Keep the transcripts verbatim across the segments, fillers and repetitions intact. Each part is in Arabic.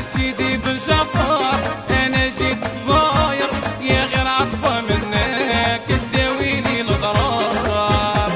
سيدي بالجفار انا جيت صاير يا غير عطفه منك تداويني الغرار.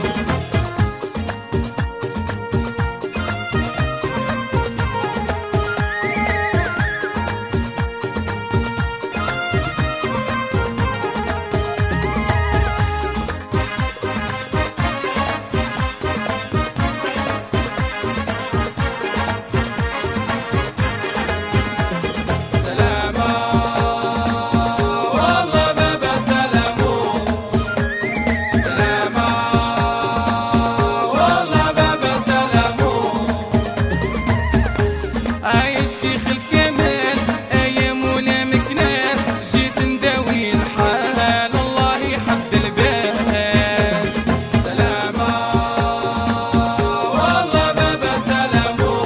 الشيخ الكمال ايام ولا مكناس جيت نداوي الحال الله يحد الباس. سلامة والله بابا سلامو،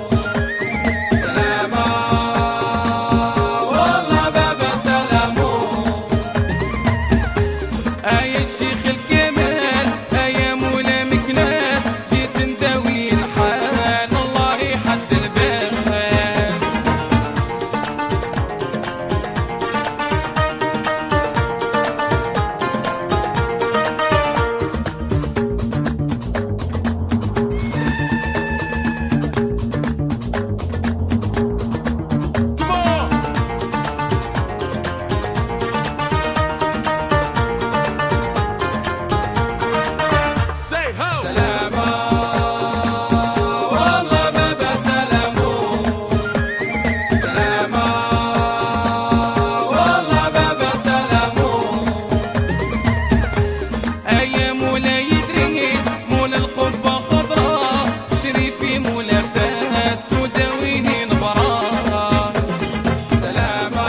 سلامة والله بابا سلامو. اي الشيخ الكمال ايام ولا مكناس جيت نداوي الحال الله يحد الباس. سلامة والله بابا سلامو، سلامة والله بابا سلامو. أيام مولا يدريس مولا القبة خضراء شريفي مولا فاس وداويني نبرار. سلامة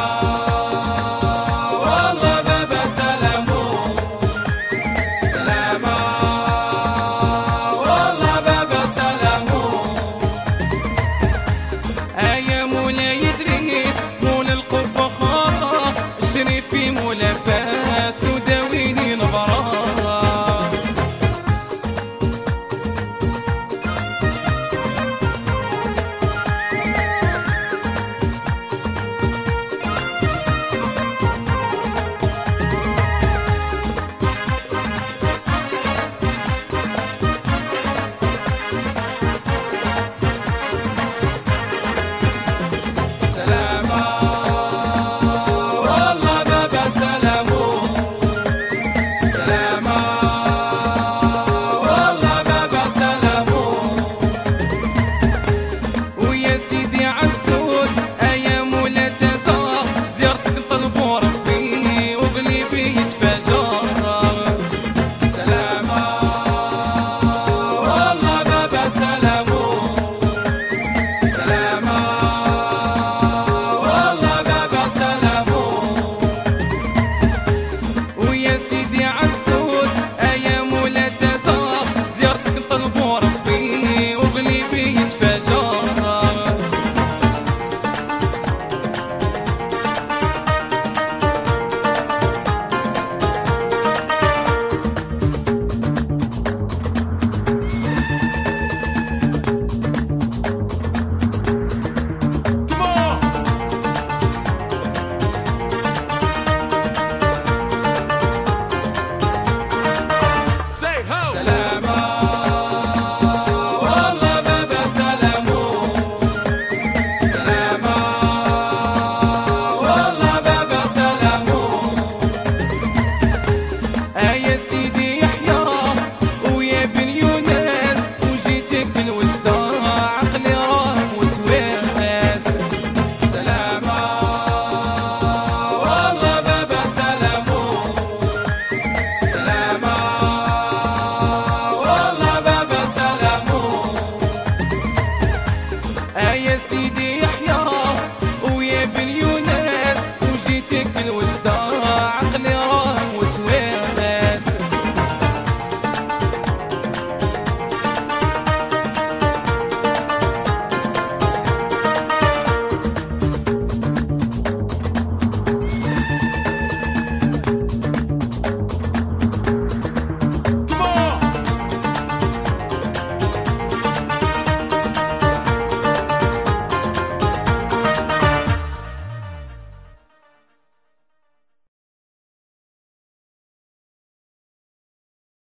والله بابا سلامو، سلامة يا مولا يدريس مولا القبة خضراء شريفي مولا فاس وداويني نبرار. سيدي عزوز ايام ولا تزار زيارتك نطلب ربي وقلبي يتفجر. سلامة والله بابا سلامو، سلامة والله بابا سلامو. ويا سيدي عزوز ايام ولا تزار زيارتك نطلب ربي وقلبي يتفجر. سلامة والله بابا سلامو، سلامة والله بابا سلامو. يا سيدي يحيى ويا بن يونس وجيتك بالوجدة عقلي راهم وسواس. سلامة والله بابا سلامو، سلامة يا سيدي